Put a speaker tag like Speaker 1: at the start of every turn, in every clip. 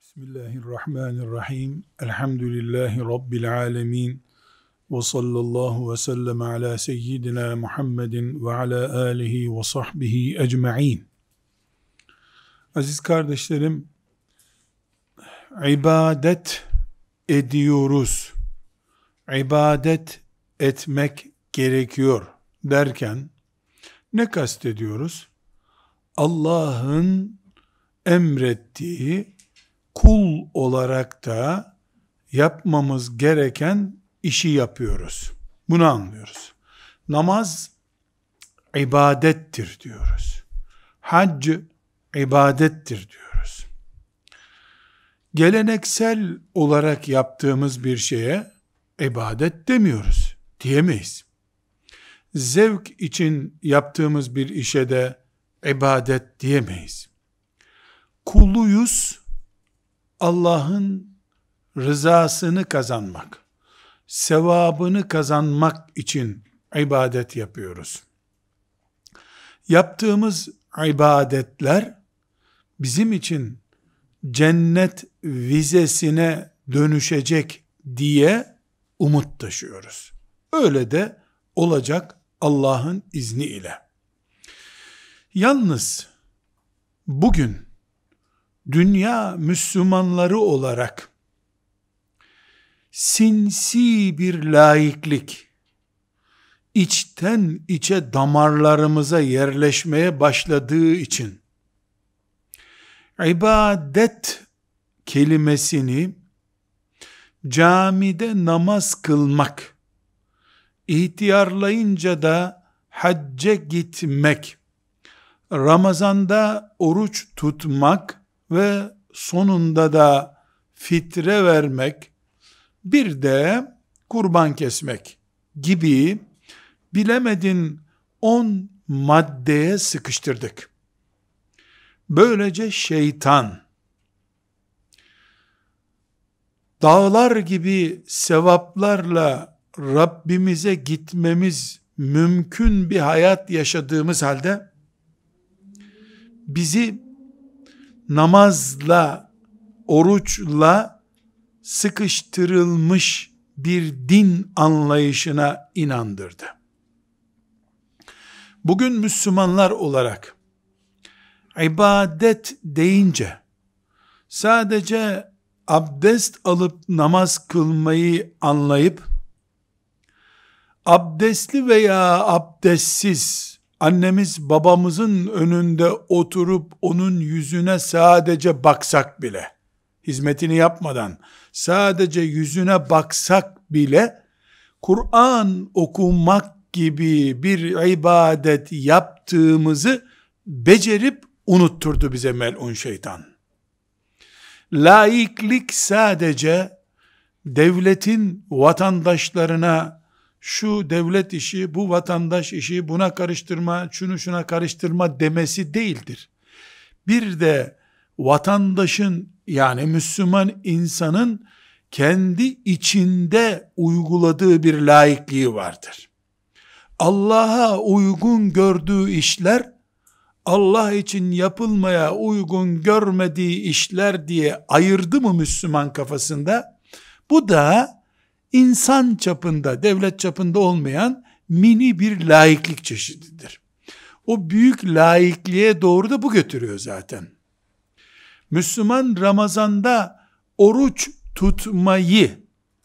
Speaker 1: Bismillahirrahmanirrahim. Elhamdülillahi Rabbil alemin. Ve sallallahu ve sellem ala seyyidina Muhammedin ve ala alihi ve sahbihi ecma'in. Aziz kardeşlerim, ibadet ediyoruz, ibadet etmek gerekiyor derken ne kastediyoruz? Allah'ın emrettiği, kul olarak da yapmamız gereken işi yapıyoruz. Bunu anlıyoruz. Namaz ibadettir diyoruz. Hac ibadettir diyoruz. Geleneksel olarak yaptığımız bir şeye ibadet demiyoruz, diyemeyiz. Zevk için yaptığımız bir işe de ibadet diyemeyiz. Kuluyuz, Allah'ın rızasını kazanmak, sevabını kazanmak için ibadet yapıyoruz. Yaptığımız ibadetler bizim için cennet vizesine dönüşecek diye umut taşıyoruz. Öyle de olacak Allah'ın izniyle. Yalnız bugün dünya Müslümanları olarak sinsi bir laiklik içten içe damarlarımıza yerleşmeye başladığı için ibadet kelimesini camide namaz kılmak, ihtiyarlayınca da hacca gitmek, Ramazanda oruç tutmak ve sonunda da fitre vermek, bir de kurban kesmek gibi bilemedin 10 maddeye sıkıştırdık. Böylece şeytan dağlar gibi sevaplarla Rabbimize gitmemiz mümkün bir hayat yaşadığımız halde bizi namazla, oruçla sıkıştırılmış bir din anlayışına inandırdı. Bugün Müslümanlar olarak ibadet deyince sadece abdest alıp namaz kılmayı anlayıp abdestli veya abdestsiz annemiz babamızın önünde oturup onun yüzüne sadece baksak bile, hizmetini yapmadan sadece yüzüne baksak bile Kur'an okumak gibi bir ibadet yaptığımızı becerip unutturdu bize melun şeytan. Laiklik sadece devletin vatandaşlarına şu devlet işi, bu vatandaş işi, buna karıştırma, şunu şuna karıştırma demesi değildir. Bir de vatandaşın, yani Müslüman insanın kendi içinde uyguladığı bir laikliği vardır. Allah'a uygun gördüğü işler, Allah için yapılmaya uygun görmediği işler diye ayırdı mı Müslüman kafasında? Bu da İnsan çapında, devlet çapında olmayan mini bir laiklik çeşididir. O büyük laikliğe doğru da bu götürüyor zaten. Müslüman Ramazan'da oruç tutmayı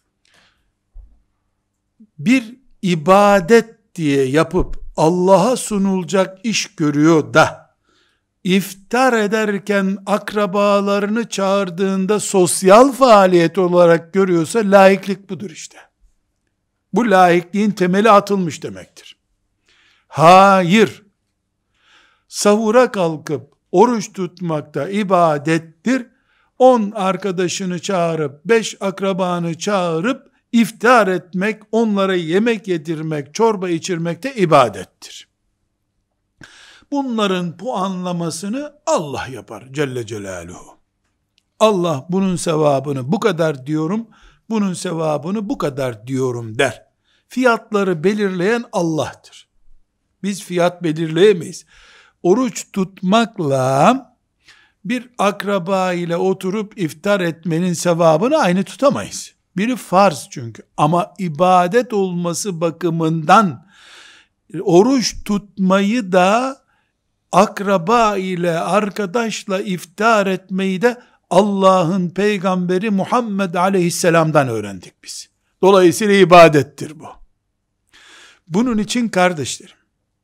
Speaker 1: bir ibadet diye yapıp Allah'a sunulacak iş görüyor da iftar ederken akrabalarını çağırdığında sosyal faaliyet olarak görüyorsa laiklik budur işte. Bu laikliğin temeli atılmış demektir. Hayır. Sahura kalkıp oruç tutmak da ibadettir. 10 arkadaşını çağırıp 5 akrabanı çağırıp iftar etmek, onlara yemek yedirmek, çorba içirmek de ibadettir. Bunların puanlamasını Allah yapar Celle Celaluhu. Allah bunun sevabını bu kadar diyorum, bunun sevabını bu kadar diyorum der. Fiyatları belirleyen Allah'tır. Biz fiyat belirleyemeyiz. Oruç tutmakla bir akraba ile oturup iftar etmenin sevabını aynı tutamayız. Biri farz çünkü, ama ibadet olması bakımından oruç tutmayı da, akraba ile, arkadaşla iftar etmeyi de Allah'ın peygamberi Muhammed aleyhisselamdan öğrendik biz. Dolayısıyla ibadettir bu. Bunun için kardeşlerim,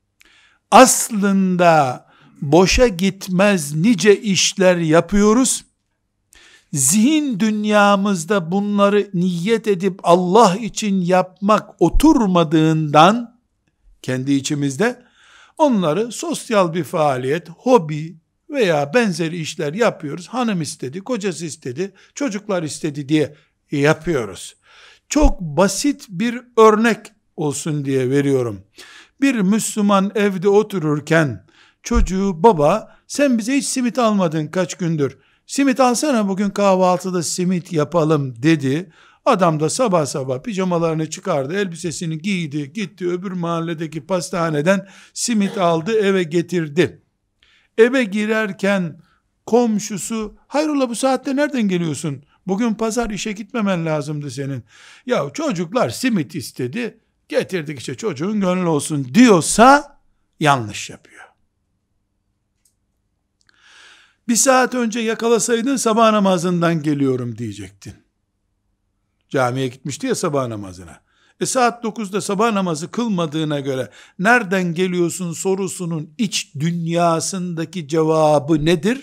Speaker 1: aslında boşa gitmez nice işler yapıyoruz. Zihin dünyamızda bunları niyet edip Allah için yapmak oturmadığından, kendi içimizde onları sosyal bir faaliyet, hobi veya benzeri işler yapıyoruz. Hanım istedi, kocası istedi, çocuklar istedi diye yapıyoruz. Çok basit bir örnek olsun diye veriyorum. Bir Müslüman evde otururken çocuğu, baba sen bize hiç simit almadın kaç gündür, simit alsana bugün kahvaltıda simit yapalım dedi. Adam da sabah sabah pijamalarını çıkardı, elbisesini giydi, gitti öbür mahalledeki pastaneden simit aldı, eve getirdi. Eve girerken komşusu, hayrola bu saatte nereden geliyorsun? Bugün pazar, işe gitmemen lazımdı senin. Ya çocuklar simit istedi, getirdik işte çocuğun gönlü olsun diyorsa yanlış yapıyor. Bir saat önce yakalasaydın sabah namazından geliyorum diyecektin. Camiye gitmişti ya sabah namazına. Saat 9'da sabah namazı kılmadığına göre nereden geliyorsun sorusunun iç dünyasındaki cevabı nedir?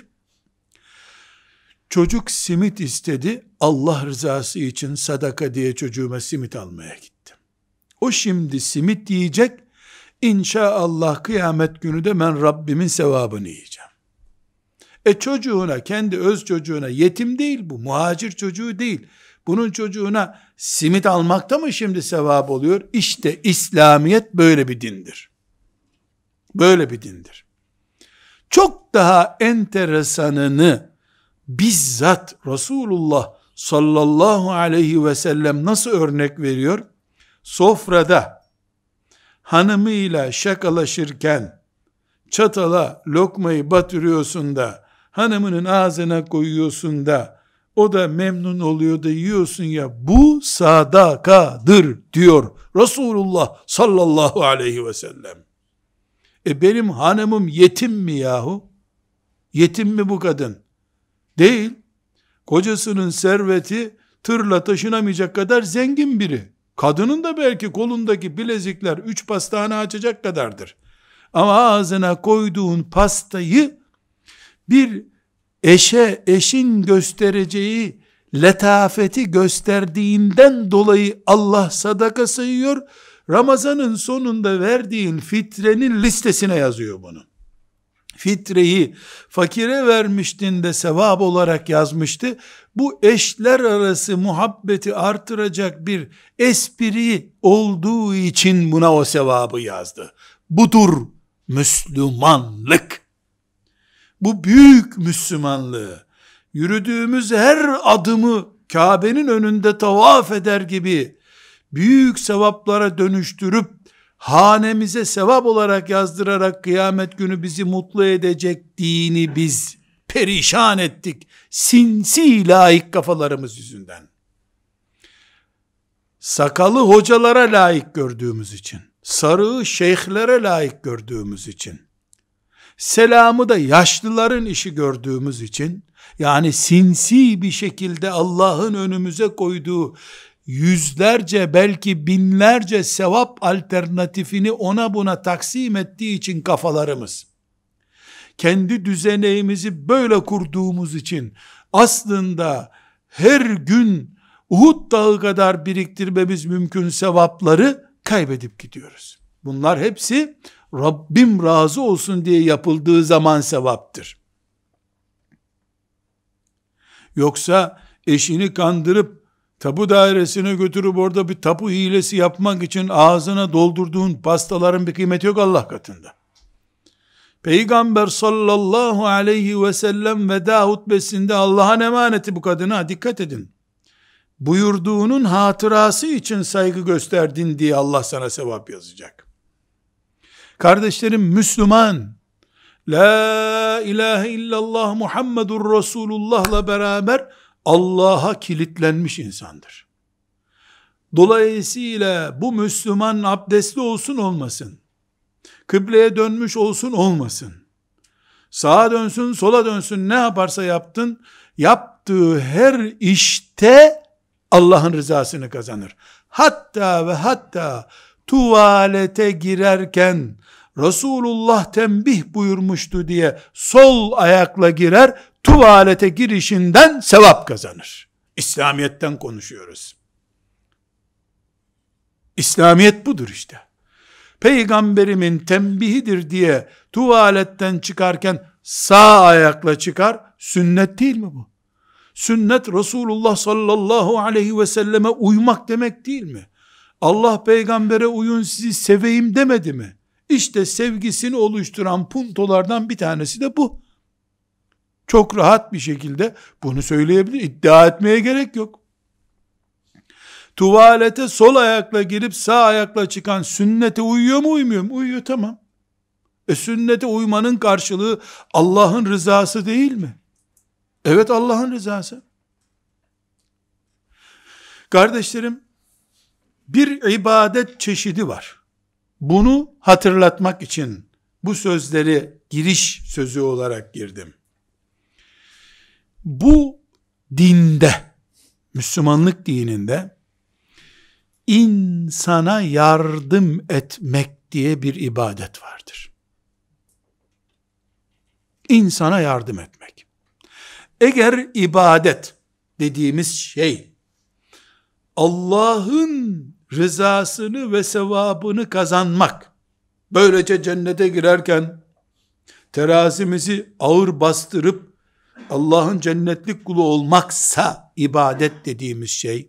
Speaker 1: Çocuk simit istedi, Allah rızası için sadaka diye çocuğuma simit almaya gittim. O şimdi simit yiyecek, İnşallah kıyamet günü de ben Rabbimin sevabını yiyeceğim. Çocuğuna, kendi öz çocuğuna, yetim değil bu, muhacir çocuğu değil, bunun çocuğuna simit almakta mı şimdi sevap oluyor? İşte İslamiyet böyle bir dindir. Böyle bir dindir. Çok daha enteresanını bizzat Resulullah sallallahu aleyhi ve sellem nasıl örnek veriyor? Sofrada hanımıyla şakalaşırken çatala lokmayı batırıyorsun da hanımının ağzına koyuyorsun da o da memnun oluyor da yiyorsun ya, bu sadakadır diyor Resulullah sallallahu aleyhi ve sellem. Benim hanımım yetim mi yahu? Yetim mi bu kadın? Değil. Kocasının serveti tırla taşınamayacak kadar zengin biri. Kadının da belki kolundaki bilezikler 3 pastane açacak kadardır. Ama ağzına koyduğun pastayı bir eşin göstereceği letafeti gösterdiğinden dolayı Allah sadaka sayıyor. Ramazanın sonunda verdiğin fitrenin listesine yazıyor bunu. Fitreyi fakire vermiştin de sevap olarak yazmıştı. Bu eşler arası muhabbeti artıracak bir espri olduğu için buna o sevabı yazdı. Budur Müslümanlık. Bu büyük Müslümanlığı, yürüdüğümüz her adımı Kabe'nin önünde tavaf eder gibi büyük sevaplara dönüştürüp hanemize sevap olarak yazdırarak kıyamet günü bizi mutlu edecek dini biz perişan ettik. Sinsi laik kafalarımız yüzünden. Sakalı hocalara layık gördüğümüz için, sarığı şeyhlere layık gördüğümüz için, selamı da yaşlıların işi gördüğümüz için, yani sinsi bir şekilde Allah'ın önümüze koyduğu yüzlerce belki binlerce sevap alternatifini ona buna taksim ettiği için kafalarımız, kendi düzeneğimizi böyle kurduğumuz için aslında her gün Uhud dağı kadar biriktirmemiz mümkün sevapları kaybedip gidiyoruz. Bunlar hepsi Rabbim razı olsun diye yapıldığı zaman sevaptır. Yoksa eşini kandırıp tapu dairesine götürüp orada bir tapu hilesi yapmak için ağzına doldurduğun pastaların bir kıymeti yok Allah katında. Peygamber sallallahu aleyhi ve sellem veda hutbesinde Allah'ın emaneti bu kadına dikkat edin, buyurduğunun hatırası için saygı gösterdin diye Allah sana sevap yazacak. Kardeşlerim, Müslüman La ilahe illallah Muhammedur Resulullah'la beraber Allah'a kilitlenmiş insandır. Dolayısıyla bu Müslüman abdestli olsun olmasın, kıbleye dönmüş olsun olmasın, sağa dönsün sola dönsün, ne yaparsa yaptın, yaptığı her işte Allah'ın rızasını kazanır. Hatta ve hatta tuvalete girerken Resulullah tembih buyurmuştu diye sol ayakla girer, tuvalete girişinden sevap kazanır. İslamiyet'ten konuşuyoruz. İslamiyet budur işte. Peygamberimin tembihidir diye tuvaletten çıkarken sağ ayakla çıkar, sünnet değil mi bu? Sünnet Resulullah sallallahu aleyhi ve selleme uymak demek değil mi? Allah peygambere uyun sizi seveyim demedi mi? İşte sevgisini oluşturan puntolardan bir tanesi de bu. Çok rahat bir şekilde bunu söyleyebilir, iddia etmeye gerek yok. Tuvalete sol ayakla girip sağ ayakla çıkan sünnete uyuyor mu uymuyor mu? Uyuyor, tamam. Sünnete uymanın karşılığı Allah'ın rızası değil mi? Evet, Allah'ın rızası. Kardeşlerim, bir ibadet çeşidi var. Bunu hatırlatmak için bu sözleri giriş sözü olarak girdim. Bu dinde, Müslümanlık dininde insana yardım etmek diye bir ibadet vardır. İnsana yardım etmek. Eğer ibadet dediğimiz şey Allah'ın rızasını ve sevabını kazanmak, böylece cennete girerken terazimizi ağır bastırıp Allah'ın cennetlik kulu olmaksa ibadet dediğimiz şey,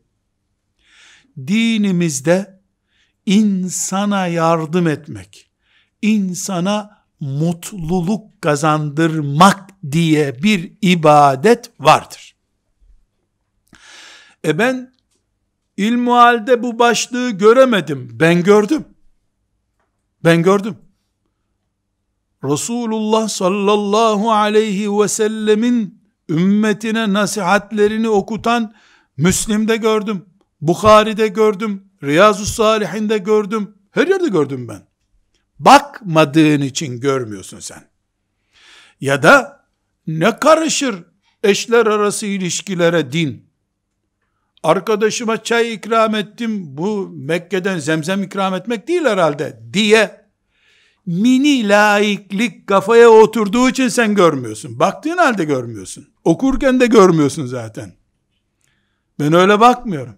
Speaker 1: dinimizde insana yardım etmek, insana mutluluk kazandırmak diye bir ibadet vardır. Ben İlmuhal'de bu başlığı göremedim. Ben gördüm. Ben gördüm. Resulullah sallallahu aleyhi ve sellemin ümmetine nasihatlerini okutan Müslim'de gördüm. Bukhari'de gördüm. Riyazu's-Salihin'de gördüm. Her yerde gördüm ben. Bakmadığın için görmüyorsun sen. Ya da ne karışır eşler arası ilişkilere din? Arkadaşıma çay ikram ettim, bu Mekke'den zemzem ikram etmek değil herhalde diye mini laiklik kafaya oturduğu için sen görmüyorsun. Baktığın halde görmüyorsun. Okurken de görmüyorsun zaten. Ben öyle bakmıyorum.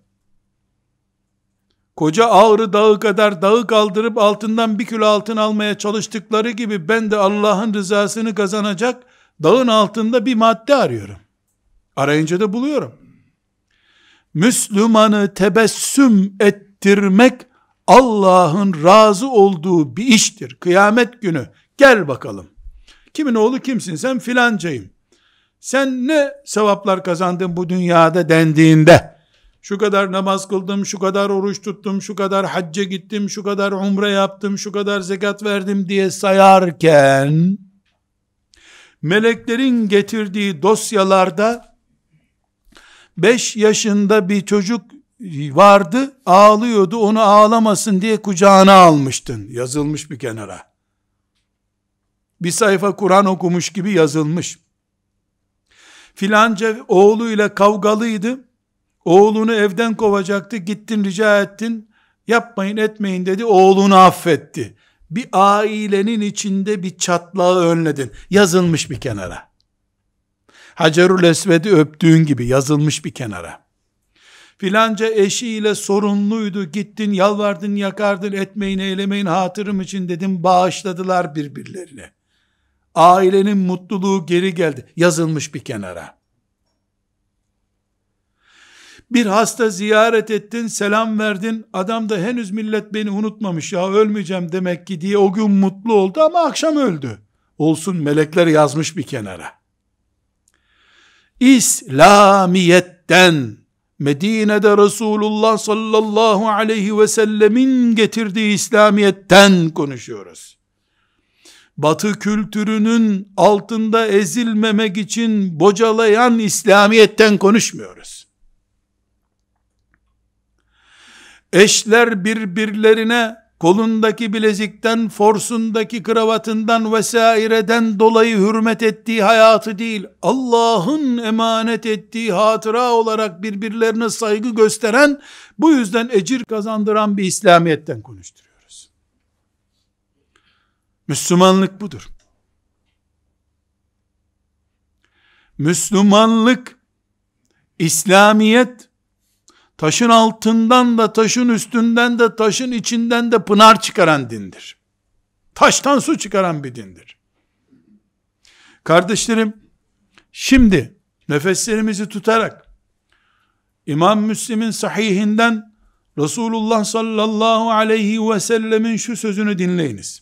Speaker 1: Koca Ağrı Dağı kadar dağı kaldırıp altından 1 kilo altın almaya çalıştıkları gibi ben de Allah'ın rızasını kazanacak dağın altında bir madde arıyorum. Arayınca da buluyorum. Müslümanı tebessüm ettirmek Allah'ın razı olduğu bir iştir. Kıyamet günü gel bakalım. Kimin oğlu kimsin? Sen filancayım. Sen ne sevaplar kazandın bu dünyada dendiğinde, şu kadar namaz kıldım, şu kadar oruç tuttum, şu kadar hacca gittim, şu kadar umre yaptım, şu kadar zekat verdim diye sayarken, meleklerin getirdiği dosyalarda 5 yaşında bir çocuk vardı, ağlıyordu, onu ağlamasın diye kucağına almıştın. Yazılmış bir kenara. Bir sayfa Kur'an okumuş gibi yazılmış. Filanca oğluyla kavgalıydı, oğlunu evden kovacaktı, gittin rica ettin, yapmayın etmeyin dedi, oğlunu affetti. Bir ailenin içinde bir çatlağı önledin. Yazılmış bir kenara. Hacerül Esved'i öptüğün gibi yazılmış bir kenara. Filanca eşiyle sorunluydu, gittin yalvardın yakardın, etmeyin eylemeyin hatırım için dedim, bağışladılar birbirlerine. Ailenin mutluluğu geri geldi, yazılmış bir kenara. Bir hasta ziyaret ettin, selam verdin, adam da henüz millet beni unutmamış ya, ölmeyeceğim demek ki diye o gün mutlu oldu ama akşam öldü. Olsun, melekler yazmış bir kenara. İslamiyetten, Medine'de Resulullah sallallahu aleyhi ve sellemin getirdiği İslamiyetten konuşuyoruz. Batı kültürünün altında ezilmemek için bocalayan İslamiyet'ten konuşmuyoruz. Eşler birbirlerine kolundaki bilezikten, forsundaki kravatından vesaireden dolayı hürmet ettiği hayatı değil, Allah'ın emanet ettiği hatıra olarak birbirlerine saygı gösteren, bu yüzden ecir kazandıran bir İslamiyet'ten konuşturuyoruz. Müslümanlık budur. Müslümanlık, İslamiyet, taşın altından da, taşın üstünden de, taşın içinden de pınar çıkaran dindir. Taştan su çıkaran bir dindir. Kardeşlerim, şimdi nefeslerimizi tutarak İmam Müslim'in sahihinden Resulullah sallallahu aleyhi ve sellemin şu sözünü dinleyiniz.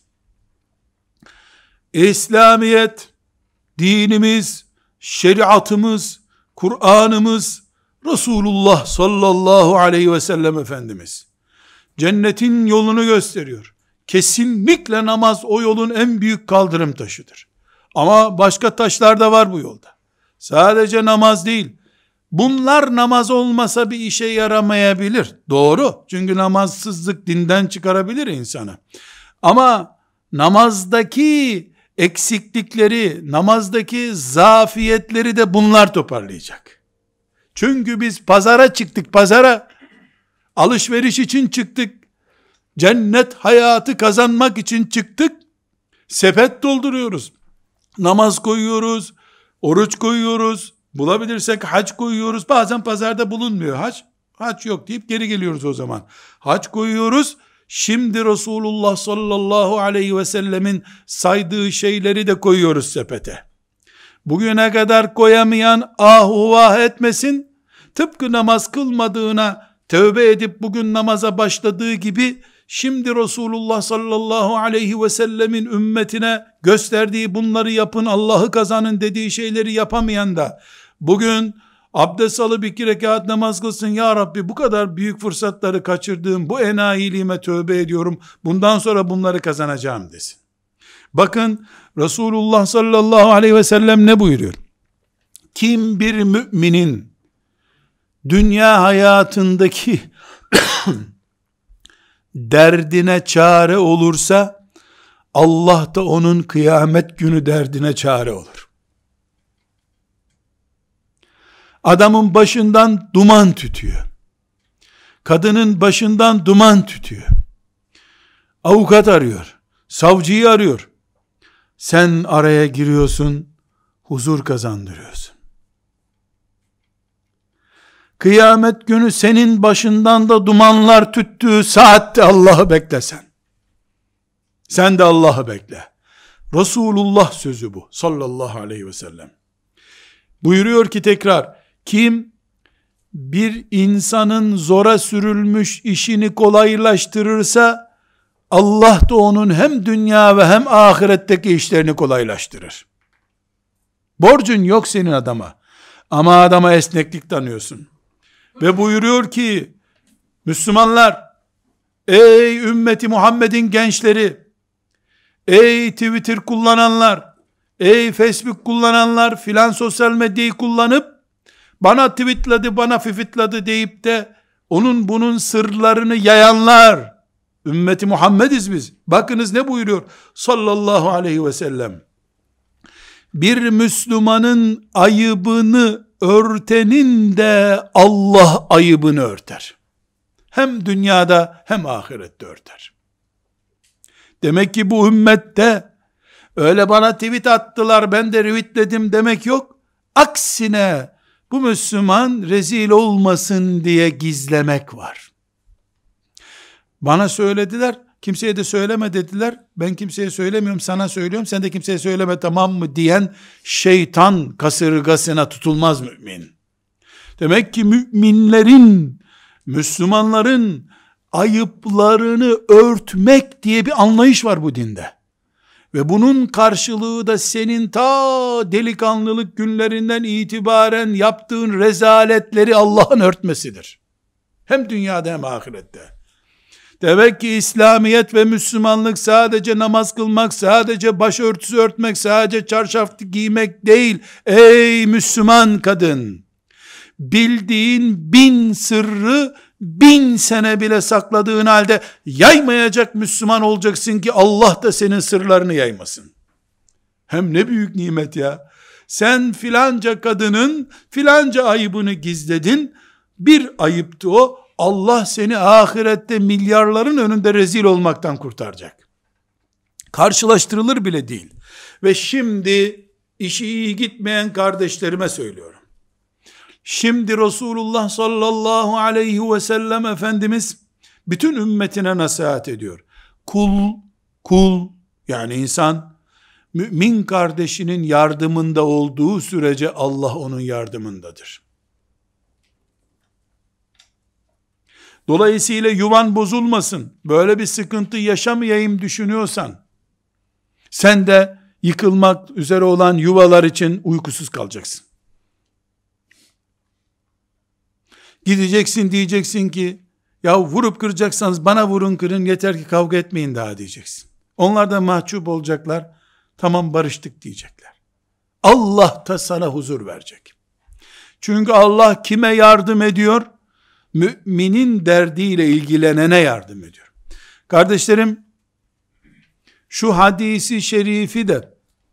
Speaker 1: İslamiyet, dinimiz, şeriatımız, Kur'an'ımız, Resulullah sallallahu aleyhi ve sellem Efendimiz cennetin yolunu gösteriyor. Kesinlikle namaz o yolun en büyük kaldırım taşıdır. Ama başka taşlar da var bu yolda. Sadece namaz değil. Bunlar namaz olmasa bir işe yaramayabilir. Doğru. Çünkü namazsızlık dinden çıkarabilir insanı. Ama namazdaki eksiklikleri, namazdaki zafiyetleri de bunlar toparlayacak. Çünkü biz pazara çıktık, pazara alışveriş için çıktık, cennet hayatı kazanmak için çıktık, sepet dolduruyoruz, namaz koyuyoruz, oruç koyuyoruz, bulabilirsek hac koyuyoruz, bazen pazarda bulunmuyor hac yok deyip geri geliyoruz o zaman, hac koyuyoruz. Şimdi Resulullah sallallahu aleyhi ve sellemin saydığı şeyleri de koyuyoruz sepete. Bugüne kadar koyamayan vah etmesin, tıpkı namaz kılmadığına tövbe edip bugün namaza başladığı gibi, şimdi Resulullah sallallahu aleyhi ve sellemin ümmetine gösterdiği bunları yapın, Allah'ı kazanın dediği şeyleri yapamayan da, bugün abdest alıp 2 rekat namaz kılsın, ya Rabbi bu kadar büyük fırsatları kaçırdığım bu enayiliğime tövbe ediyorum, bundan sonra bunları kazanacağım desin. Bakın Resulullah sallallahu aleyhi ve sellem ne buyuruyor? Kim bir müminin dünya hayatındaki derdine çare olursa, Allah da onun kıyamet günü derdine çare olur. Adamın başından duman tütüyor. Kadının başından duman tütüyor. Avukat arıyor. Savcıyı arıyor. Sen araya giriyorsun, huzur kazandırıyorsun. Kıyamet günü senin başından da dumanlar tüttüğü saatte Allah'ı beklesen. Sen de Allah'ı bekle. Resulullah sözü bu sallallahu aleyhi ve sellem. Buyuruyor ki tekrar, kim bir insanın zora sürülmüş işini kolaylaştırırsa, Allah da onun hem dünya ve hem ahiretteki işlerini kolaylaştırır. Borcun yok senin adama, ama adama esneklik tanıyorsun. Ve buyuruyor ki, Müslümanlar, ey ümmeti Muhammed'in gençleri, ey Twitter kullananlar, ey Facebook kullananlar, filan sosyal medyayı kullanıp, bana tweetladı, bana fifitladı deyip de, onun bunun sırlarını yayanlar, ümmeti Muhammediz biz. Bakınız ne buyuruyor sallallahu aleyhi ve sellem. Bir Müslümanın ayıbını örtenin de Allah ayıbını örter. Hem dünyada hem ahirette örter. Demek ki bu ümmette öyle bana tweet attılar ben de retweetledim demek yok. Aksine bu Müslüman rezil olmasın diye gizlemek var. Bana söylediler, kimseye de söyleme dediler. Ben kimseye söylemiyorum, sana söylüyorum. Sen de kimseye söyleme, tamam mı diyen şeytan kasırgasına tutulmaz mümin. Demek ki müminlerin, Müslümanların ayıplarını örtmek diye bir anlayış var bu dinde. Ve bunun karşılığı da senin ta delikanlılık günlerinden itibaren yaptığın rezaletleri Allah'ın örtmesidir. Hem dünyada hem ahirette. Demek ki İslamiyet ve Müslümanlık sadece namaz kılmak, sadece başörtüsü örtmek, sadece çarşaf giymek değil. Ey Müslüman kadın! Bildiğin 1000 sırrı 1000 sene bile sakladığın halde yaymayacak Müslüman olacaksın ki Allah da senin sırlarını yaymasın. Hem ne büyük nimet ya. Sen filanca kadının filanca ayıbını gizledin. Bir ayıptı o. Allah seni ahirette milyarların önünde rezil olmaktan kurtaracak. Karşılaştırılır bile değil. Ve şimdi işi iyi gitmeyen kardeşlerime söylüyorum. Şimdi Resulullah sallallahu aleyhi ve sellem Efendimiz bütün ümmetine nasihat ediyor. Kul yani insan mümin kardeşinin yardımında olduğu sürece Allah onun yardımındadır. Dolayısıyla yuvan bozulmasın, böyle bir sıkıntı yaşamayayım düşünüyorsan, sen de yıkılmak üzere olan yuvalar için uykusuz kalacaksın. Gideceksin, diyeceksin ki, ya vurup kıracaksanız bana vurun kırın, yeter ki kavga etmeyin daha diyeceksin. Onlar da mahcup olacaklar, tamam barıştık diyecekler. Allah da sana huzur verecek. Çünkü Allah kime yardım ediyor? Müminin derdiyle ilgilenene yardım ediyor. Kardeşlerim, şu hadisi şerifi de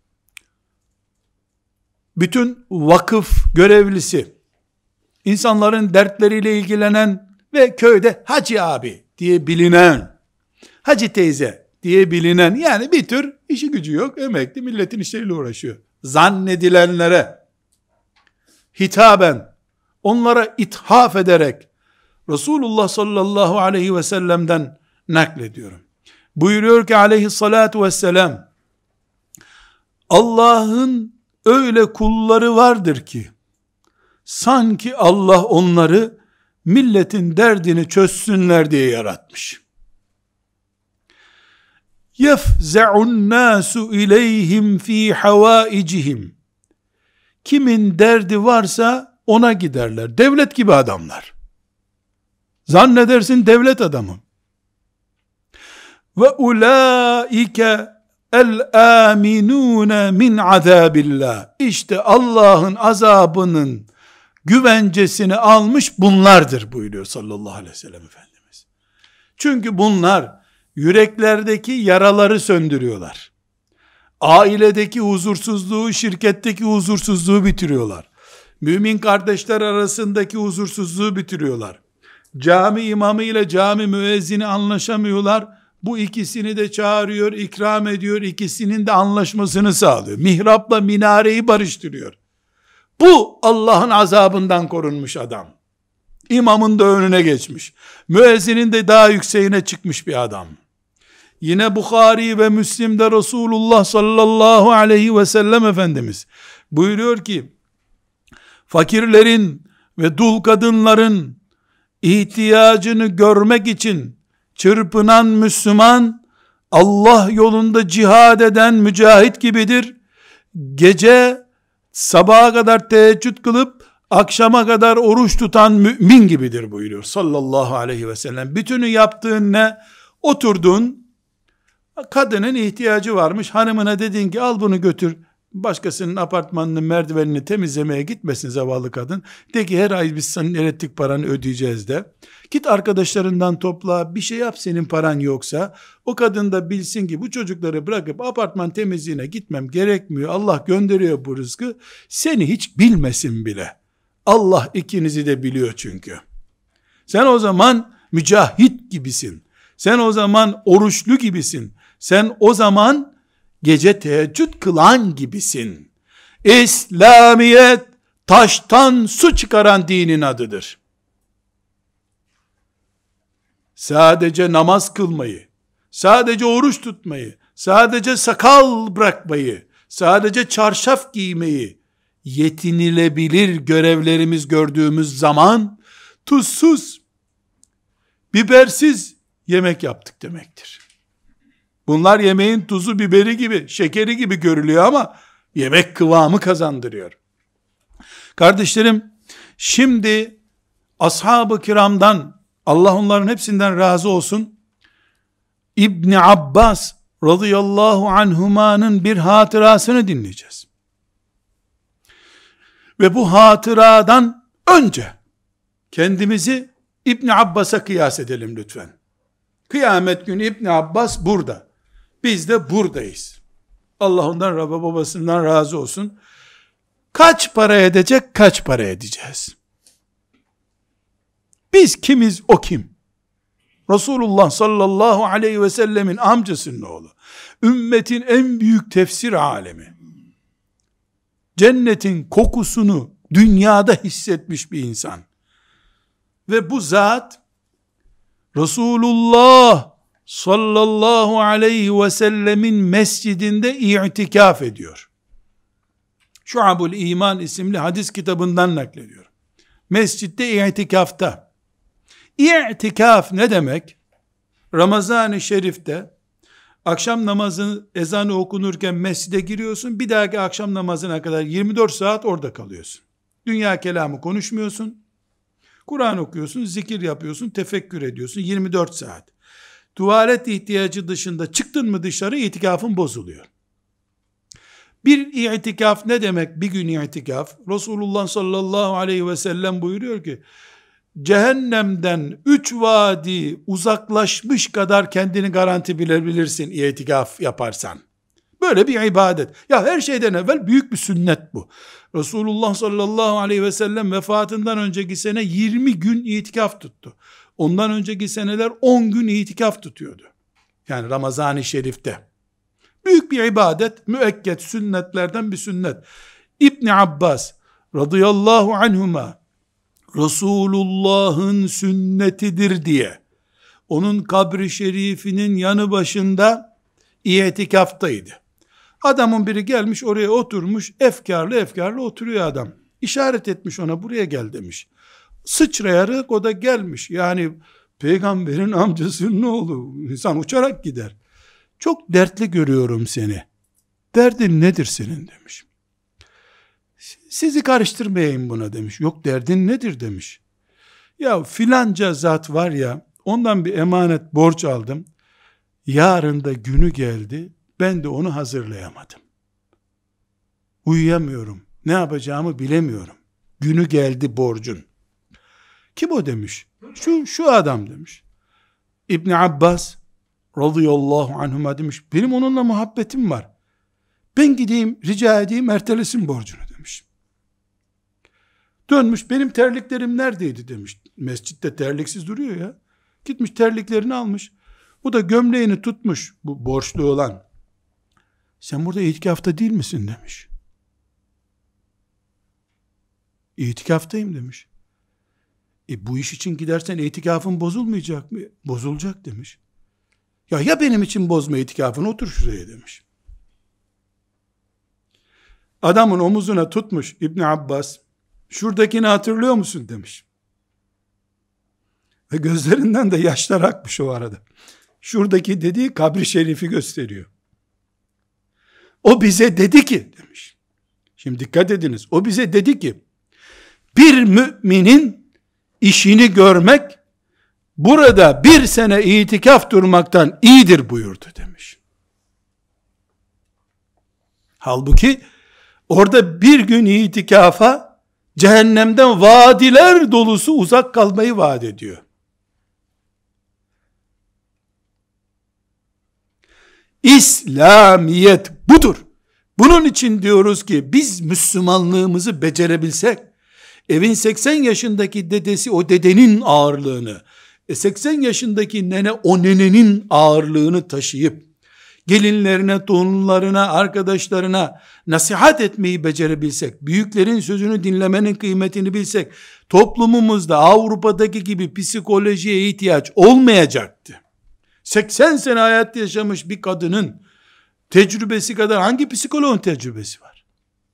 Speaker 1: bütün vakıf görevlisi, insanların dertleriyle ilgilenen ve köyde hacı abi diye bilinen, hacı teyze diye bilinen, yani bir tür işi gücü yok, emekli, milletin işleriyle uğraşıyor zannedilenlere hitaben, onlara ithaf ederek Resulullah sallallahu aleyhi ve sellem'den naklediyorum. Buyuruyor ki aleyhissalatu vesselam, Allah'ın öyle kulları vardır ki, sanki Allah onları milletin derdini çözsünler diye yaratmış. Yefze'un nasu ileyhim fi havaicihim. Kimin derdi varsa ona giderler. Devlet gibi adamlar. Zannedersin devlet adamı. Ve ulaike el-aminune min azabillah. İşte Allah'ın azabının güvencesini almış bunlardır buyuruyor sallallahu aleyhi ve sellem Efendimiz. Çünkü bunlar yüreklerdeki yaraları söndürüyorlar. Ailedeki huzursuzluğu, şirketteki huzursuzluğu bitiriyorlar. Mümin kardeşler arasındaki huzursuzluğu bitiriyorlar. Cami imamı ile cami müezzini anlaşamıyorlar. Bu ikisini de çağırıyor, ikram ediyor, ikisinin de anlaşmasını sağlıyor. Mihrapla minareyi barıştırıyor. Bu Allah'ın azabından korunmuş adam. İmamın da önüne geçmiş. Müezzinin de daha yükseğine çıkmış bir adam. Yine Bukhari ve Müslim'de Resulullah sallallahu aleyhi ve sellem Efendimiz buyuruyor ki, fakirlerin ve dul kadınların ihtiyacını görmek için çırpınan Müslüman, Allah yolunda cihad eden mücahit gibidir. Gece sabaha kadar teheccüd kılıp akşama kadar oruç tutan mümin gibidir buyuruyor sallallahu aleyhi ve sellem. Bütünü yaptığın ne? Oturdun, kadının ihtiyacı varmış, hanımına dedin ki al bunu götür, başkasının apartmanının merdivenini temizlemeye gitmesin zavallı kadın. De ki her ay biz senin elektrik paranı ödeyeceğiz de. Git arkadaşlarından topla, bir şey yap senin paran yoksa. O kadın da bilsin ki bu çocukları bırakıp apartman temizliğine gitmem gerekmiyor. Allah gönderiyor bu rızkı. Seni hiç bilmesin bile. Allah ikinizi de biliyor çünkü. Sen o zaman mücahit gibisin. Sen o zaman oruçlu gibisin. Sen o zaman gece teheccüd kılan gibisin. İslamiyet taştan su çıkaran dinin adıdır. Sadece namaz kılmayı, sadece oruç tutmayı, sadece sakal bırakmayı, sadece çarşaf giymeyi, yetinilebilir görevlerimiz gördüğümüz zaman tuzsuz, bibersiz yemek yaptık demektir. Bunlar yemeğin tuzu, biberi gibi, şekeri gibi görülüyor ama yemek kıvamı kazandırıyor. Kardeşlerim, şimdi ashab-ı kiramdan, Allah onların hepsinden razı olsun, İbni Abbas radıyallahu anhumanın bir hatırasını dinleyeceğiz. Ve bu hatıradan önce kendimizi İbni Abbas'a kıyas edelim lütfen. Kıyamet günü İbni Abbas burada. Biz de buradayız. Allah ondan babasından razı olsun. Kaç para edecek, kaç para edeceğiz? Biz kimiz, o kim? Resulullah sallallahu aleyhi ve sellemin amcasının oğlu. Ümmetin en büyük tefsir alemi. Cennetin kokusunu dünyada hissetmiş bir insan. Ve bu zat Resulullah sallallahu aleyhi ve sellemin mescidinde i'tikaf ediyor. Şuabul İman isimli hadis kitabından naklediyor. Mescitte i'tikafta. İ'tikaf ne demek? Ramazan-ı Şerif'te akşam namazı ezanı okunurken mescide giriyorsun, bir dahaki akşam namazına kadar 24 saat orada kalıyorsun. Dünya kelamı konuşmuyorsun, Kur'an okuyorsun, zikir yapıyorsun, tefekkür ediyorsun 24 saat. Tuvalet ihtiyacı dışında çıktın mı dışarı itikafın bozuluyor. Bir itikaf ne demek? Bir gün itikaf. Resulullah sallallahu aleyhi ve sellem buyuruyor ki, cehennemden 3 vadi uzaklaşmış kadar kendini garanti bilebilirsin itikaf yaparsan. Böyle bir ibadet. Ya her şeyden evvel büyük bir sünnet bu. Resulullah sallallahu aleyhi ve sellem vefatından önceki sene 20 gün itikaf tuttu. Ondan önceki seneler 10 gün itikaf tutuyordu. Yani Ramazan-ı Şerif'te. Büyük bir ibadet, müekket sünnetlerden bir sünnet. İbni Abbas radıyallahu anhuma Resulullah'ın sünnetidir diye onun kabri şerifinin yanı başında itikaftaydı. Adamın biri gelmiş oraya oturmuş, efkarlı oturuyor adam. İşaret etmiş ona, buraya gel demiş. Sıçrayarak o da gelmiş. Yani peygamberin amcasının oğlu, insan uçarak gider. Çok dertli görüyorum seni. Derdin nedir senin demiş. Sizi karıştırmayayım buna demiş. Yok, derdin nedir demiş. Ya filanca zat var ya, ondan bir emanet borç aldım. Yarın da günü geldi. Ben de onu hazırlayamadım. Uyuyamıyorum. Ne yapacağımı bilemiyorum. Günü geldi borcun. Kim o demiş. Şu adam demiş. İbn Abbas radıyallahu anhuma demiş. Benim onunla muhabbetim var. Ben gideyim rica edeyim ertelesin borcunu demiş. Dönmüş, benim terliklerim neredeydi demiş. Mescitte terliksiz duruyor ya. Gitmiş terliklerini almış. Bu da gömleğini tutmuş, bu borçlu olan. Sen burada itikafta değil misin demiş. İtikaftayım demiş. Bu iş için gidersen itikafın bozulmayacak mı? Bozulacak demiş. Ya benim için bozma itikafını, otur şuraya demiş. Adamın omuzuna tutmuş İbn Abbas, şuradakini hatırlıyor musun demiş. Ve gözlerinden de yaşlar akmış o arada. Şuradaki dediği kabri şerifi gösteriyor. O bize dedi ki demiş. Şimdi dikkat ediniz. O bize dedi ki bir müminin işini görmek burada 1 sene itikaf durmaktan iyidir buyurdu demiş. Halbuki orada bir gün itikafa cehennemden vadiler dolusu uzak kalmayı vaat ediyor. İslamiyet budur. Bunun için diyoruz ki biz Müslümanlığımızı becerebilsek, evin 80 yaşındaki dedesi o dedenin ağırlığını, 80 yaşındaki nene o nenenin ağırlığını taşıyıp, gelinlerine, torunlarına, arkadaşlarına nasihat etmeyi becerebilsek, büyüklerin sözünü dinlemenin kıymetini bilsek, toplumumuzda Avrupa'daki gibi psikolojiye ihtiyaç olmayacaktı. 80 sene hayatta yaşamış bir kadının tecrübesi kadar hangi psikoloğun tecrübesi var?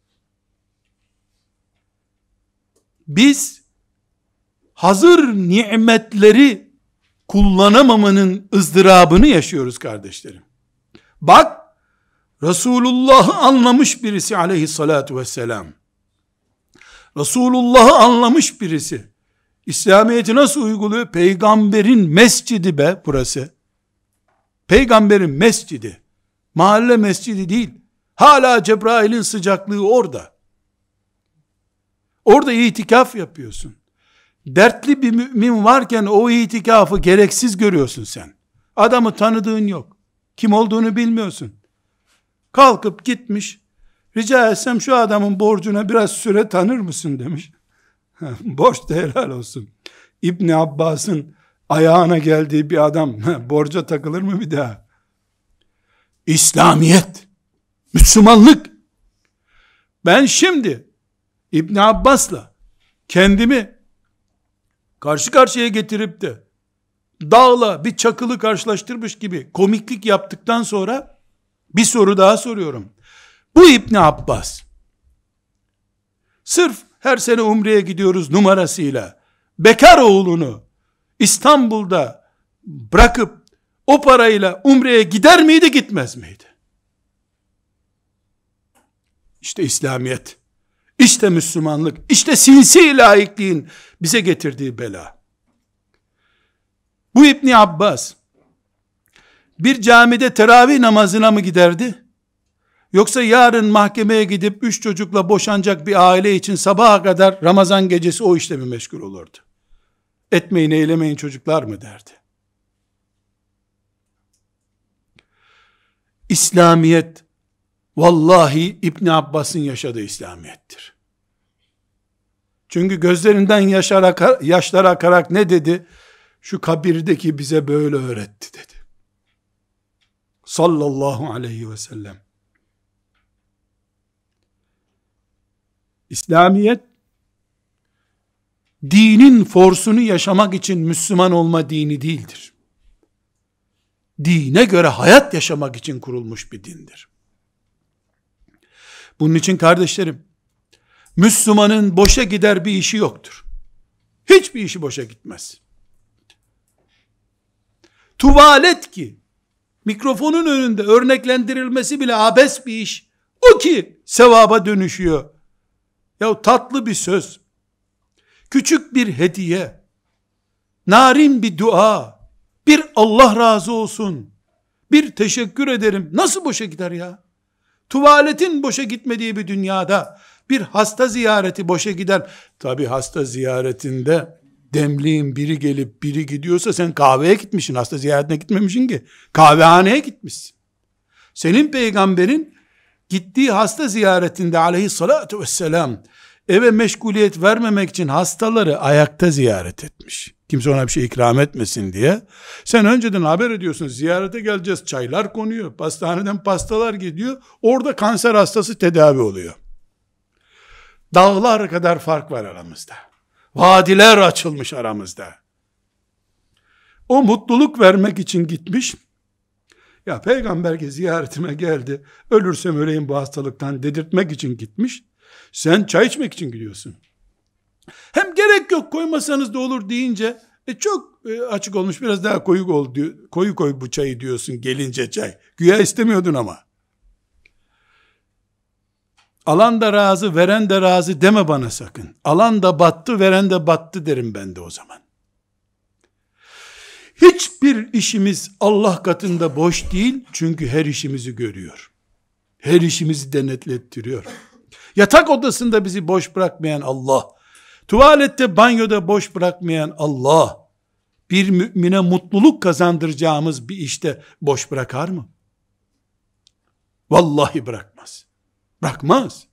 Speaker 1: Biz hazır nimetleri kullanamamanın ızdırabını yaşıyoruz kardeşlerim. Bak, Resulullah'ı anlamış birisi aleyhissalatu vesselam. Resulullah'ı anlamış birisi. İslamiyet'i nasıl uyguluyor? Peygamberin mescidi be burası. Peygamberin mescidi, mahalle mescidi değil. Hala Cebrail'in sıcaklığı orada. Orada itikaf yapıyorsun. Dertli bir mümin varken o itikafı gereksiz görüyorsun sen. Adamı tanıdığın yok. Kim olduğunu bilmiyorsun. Kalkıp gitmiş, rica etsem şu adamın borcuna biraz süre tanır mısın demiş. Borç da helal olsun. İbni Abbas'ın ayağına geldiği bir adam borca takılır mı bir daha? İslamiyet, Müslümanlık. Ben şimdi İbni Abbas'la kendimi karşı karşıya getirip de dağla bir çakılı karşılaştırmış gibi komiklik yaptıktan sonra bir soru daha soruyorum. Bu İbni Abbas sırf her sene umreye gidiyoruz numarasıyla bekar oğlunu İstanbul'da bırakıp o parayla umreye gider miydi, gitmez miydi? İşte İslamiyet, işte Müslümanlık, işte sinsi laikliğin bize getirdiği bela. Bu İbni Abbas bir camide teravih namazına mı giderdi? Yoksa yarın mahkemeye gidip 3 çocukla boşanacak bir aile için sabaha kadar Ramazan gecesi o işle mi meşgul olurdu? Etmeyin eylemeyin çocuklar mı derdi? İslamiyet, vallahi İbni Abbas'ın yaşadığı İslamiyettir. Çünkü gözlerinden yaşlar akarak ne dedi? Şu kabirdeki bize böyle öğretti dedi. Sallallahu aleyhi ve sellem. İslamiyet, dinin forsunu yaşamak için Müslüman olma dini değildir. Dine göre hayat yaşamak için kurulmuş bir dindir. Bunun için kardeşlerim, Müslümanın boşa gider bir işi yoktur. Hiçbir işi boşa gitmez. Tuvalet ki, mikrofonun önünde örneklendirilmesi bile abes bir iş. O ki sevaba dönüşüyor. Ya tatlı bir söz, küçük bir hediye, narin bir dua, bir Allah razı olsun, bir teşekkür ederim, nasıl boşa gider ya? Tuvaletin boşa gitmediği bir dünyada, bir hasta ziyareti boşa gider. Tabi hasta ziyaretinde, demliğin biri gelip biri gidiyorsa, sen kahveye gitmişsin, hasta ziyaretine gitmemişsin ki, kahvehaneye gitmişsin. Senin peygamberin, gittiği hasta ziyaretinde aleyhissalatu vesselam, eve meşguliyet vermemek için hastaları ayakta ziyaret etmiş. Kimse ona bir şey ikram etmesin diye. Sen önceden haber ediyorsun, ziyarete geleceğiz, çaylar konuyor, pastaneden pastalar gidiyor, orada kanser hastası tedavi oluyor. Dağlar kadar fark var aramızda. Vadiler açılmış aramızda. O mutluluk vermek için gitmiş, ya peygamber ki ziyaretime geldi, ölürsem öleyim bu hastalıktan dedirtmek için gitmiş, sen çay içmek için gidiyorsun. Hem gerek yok, koymasanız da olur deyince, çok açık olmuş, biraz daha koyu ol diyor, koy bu çayı diyorsun gelince çay. Güya istemiyordun ama. Alan da razı, veren de razı deme bana sakın. Alan da battı, veren de battı derim ben de o zaman. Hiçbir işimiz Allah katında boş değil, çünkü her işimizi görüyor. Her işimizi denetlettiriyor. Yatak odasında bizi boş bırakmayan Allah, tuvalette, banyoda boş bırakmayan Allah, bir mümine mutluluk kazandıracağımız bir işte boş bırakar mı? Vallahi bırakmaz. Bırakmaz.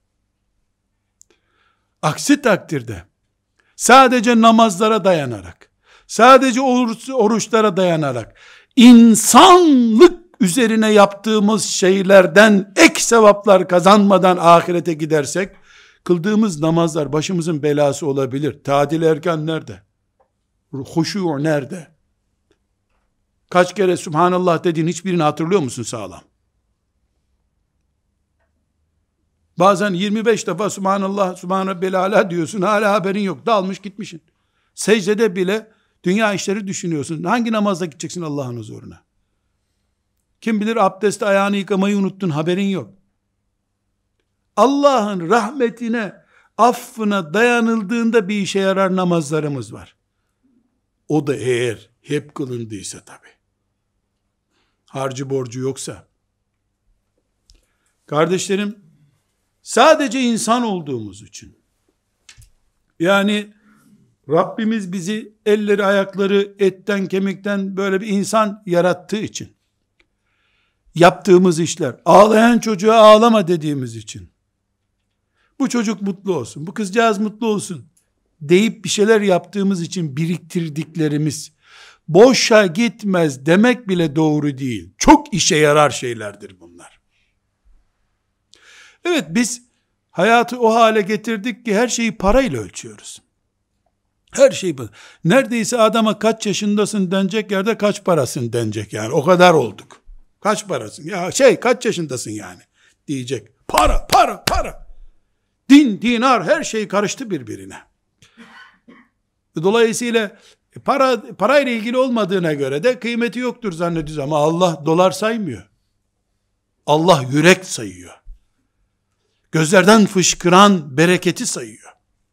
Speaker 1: Aksi takdirde, sadece namazlara dayanarak, sadece oruçlara dayanarak, insanlık üzerine yaptığımız şeylerden ek sevaplar kazanmadan ahirete gidersek, kıldığımız namazlar başımızın belası olabilir. Tadil erkan nerede? Huşu nerede? Kaç kere Subhanallah dediğin hiçbirini hatırlıyor musun sağlam? Bazen 25 defa Subhanallah, Subhanallah diyorsun, hala haberin yok, dalmış gitmişsin. Secdede bile dünya işleri düşünüyorsun. Hangi namazda gideceksin Allah'ın huzuruna? Kim bilir abdestte ayağını yıkamayı unuttun, haberin yok. Allah'ın rahmetine, affına dayanıldığında bir işe yarar namazlarımız var. O da eğer hep kılındıysa tabi. harcı borcu yoksa. Kardeşlerim, sadece insan olduğumuz için, yani Rabbimiz bizi elleri ayakları etten kemikten böyle bir insan yarattığı için, yaptığımız işler, ağlayan çocuğa ağlama dediğimiz için, bu çocuk mutlu olsun, bu kızcağız mutlu olsun deyip bir şeyler yaptığımız için biriktirdiklerimiz boşa gitmez demek bile doğru değil. Çok işe yarar şeylerdir bunlar. Evet, biz hayatı o hale getirdik ki her şeyi parayla ölçüyoruz. Her şey, neredeyse adama kaç yaşındasın denecek yerde kaç parasın denecek, yani o kadar olduk. Kaç parasın ya, kaç yaşındasın yani diyecek. Para. Din, dinar, her şey karıştı birbirine. Dolayısıyla parayla ilgili olmadığına göre de kıymeti yoktur zannediyoruz, ama Allah dolar saymıyor. Allah yürek sayıyor. Gözlerden fışkıran bereketi sayıyor.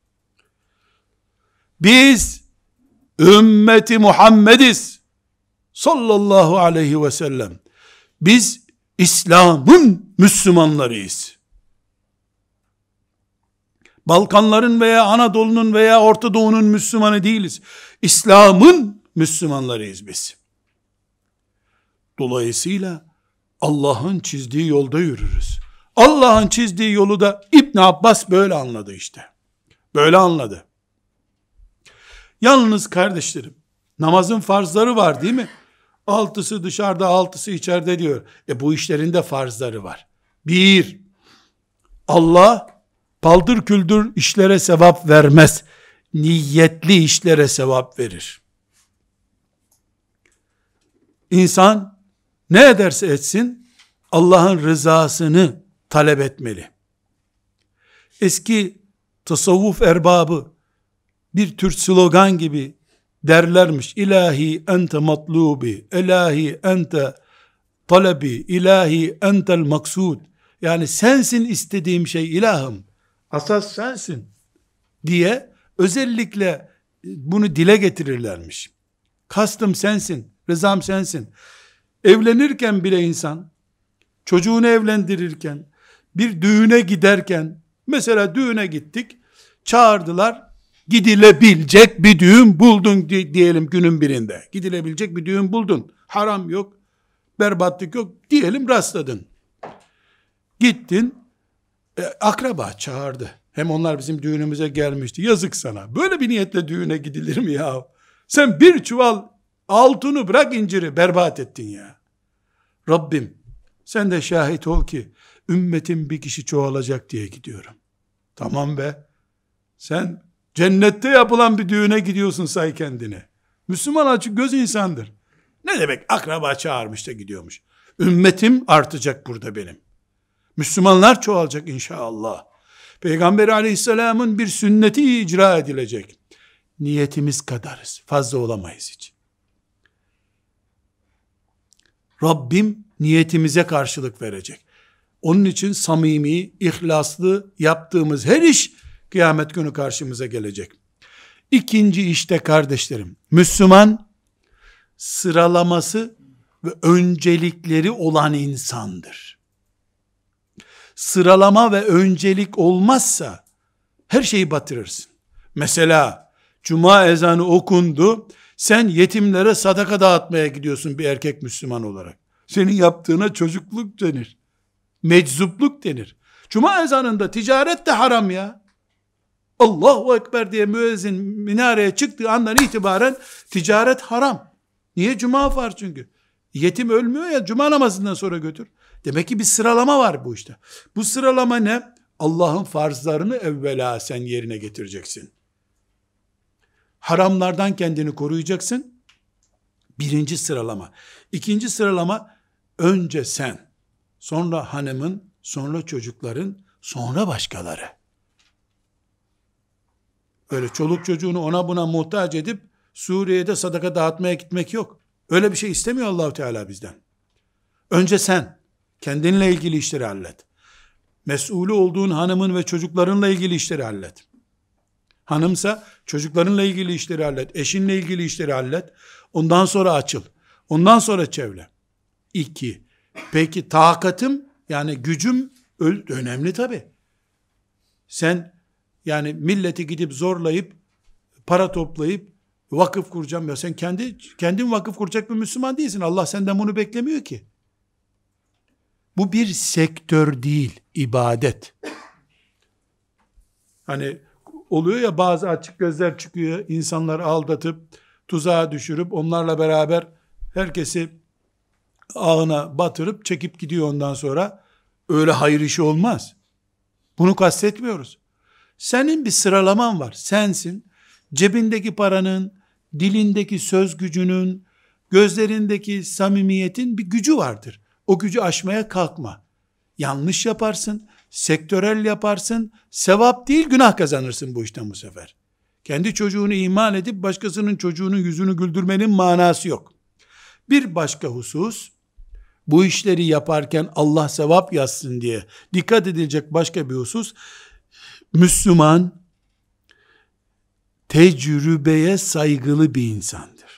Speaker 1: Biz ümmeti Muhammediz sallallahu aleyhi ve sellem. Biz İslam'ın Müslümanlarıyız. Balkanların veya Anadolu'nun veya Orta Doğu'nun Müslümanı değiliz. İslam'ın Müslümanlarıyız biz. Dolayısıyla Allah'ın çizdiği yolda yürürüz. Allah'ın çizdiği yolu da İbn Abbas böyle anladı işte. Böyle anladı. Yalnız kardeşlerim, namazın farzları var değil mi? 6'sı dışarıda, 6'sı içeride diyor. Bu işlerin de farzları var. 1, Allah paldır küldür işlere sevap vermez. Niyetli işlere sevap verir. İnsan ne ederse etsin Allah'ın rızasını talep etmeli. Eski tasavvuf erbabı bir tür slogan gibi derlermiş. İlahi ente matlubi, ilahi ente talebi, ilahi entel maksud. Yani sensin istediğim şey ilahım. Asas sensin diye özellikle bunu dile getirirlermiş. Kastım sensin, rızam sensin. Evlenirken bile insan, çocuğunu evlendirirken, bir düğüne giderken, mesela düğüne gittik, çağırdılar, gidilebilecek bir düğün buldun diyelim günün birinde. Gidilebilecek bir düğün buldun. Haram yok, berbatlık yok diyelim, rastladın. Gittin, akraba çağırdı. Hem onlar bizim düğünümüze gelmişti. Yazık sana. Böyle bir niyetle düğüne gidilir mi ya? Sen bir çuval altını bırak inciri berbat ettin ya. Rabbim sen de şahit ol ki ümmetin bir kişi çoğalacak diye gidiyorum. Tamam be. Sen cennette yapılan bir düğüne gidiyorsun, say kendini. Müslüman açık göz insandır. Ne demek akraba çağırmış da gidiyormuş. Ümmetim artacak burada benim. Müslümanlar çoğalacak inşallah. Peygamber aleyhisselamın bir sünneti icra edilecek. Niyetimiz kadarız. Fazla olamayız hiç. Rabbim niyetimize karşılık verecek. Onun için samimi, ihlaslı yaptığımız her iş kıyamet günü karşımıza gelecek. İkinci işte kardeşlerim, Müslüman sıralaması ve öncelikleri olan insandır. Sıralama ve öncelik olmazsa her şeyi batırırsın. Mesela cuma ezanı okundu, sen yetimlere sadaka dağıtmaya gidiyorsun bir erkek Müslüman olarak. Senin yaptığına çocukluk denir. Meczupluk denir. Cuma ezanında ticaret de haram ya. Allahu Ekber diye müezzin minareye çıktığı andan itibaren ticaret haram. Niye? Cuma var çünkü. Yetim ölmüyor ya, cuma namazından sonra götür. Demek ki bir sıralama var bu işte. Bu sıralama ne? Allah'ın farzlarını evvela sen yerine getireceksin. Haramlardan kendini koruyacaksın. Birinci sıralama. İkinci sıralama, önce sen, sonra hanımın, sonra çocukların, sonra başkaları. Öyle çoluk çocuğunu ona buna muhtaç edip Suriye'de sadaka dağıtmaya gitmek yok. Öyle bir şey istemiyor Allah-u Teala bizden. Önce sen kendinle ilgili işleri hallet. Mesulü olduğun hanımın ve çocuklarınla ilgili işleri hallet. Hanımsa çocuklarınla ilgili işleri hallet. Eşinle ilgili işleri hallet. Ondan sonra açıl. Ondan sonra çevre. İki. Peki takatım, yani gücüm önemli tabi. Sen yani milleti gidip zorlayıp para toplayıp vakıf kuracağım ya, sen kendin vakıf kuracak bir Müslüman değilsin. Allah senden bunu beklemiyor ki. Bu bir sektör değil, ibadet. Hani oluyor ya, bazı açık gözler çıkıyor, insanları aldatıp tuzağa düşürüp onlarla beraber herkesi ağına batırıp çekip gidiyor ondan sonra. Öyle hayır işi olmaz. Bunu kastetmiyoruz. Senin bir sıralaman var. Sensin. Cebindeki paranın, dilindeki söz gücünün, gözlerindeki samimiyetin bir gücü vardır. O gücü aşmaya kalkma. Yanlış yaparsın, sektörel yaparsın, sevap değil günah kazanırsın bu işten bu sefer. Kendi çocuğunu iman edip başkasının çocuğunun yüzünü güldürmenin manası yok. Bir başka husus, bu işleri yaparken Allah sevap yazsın diye dikkat edilecek başka bir husus, Müslüman tecrübeye saygılı bir insandır.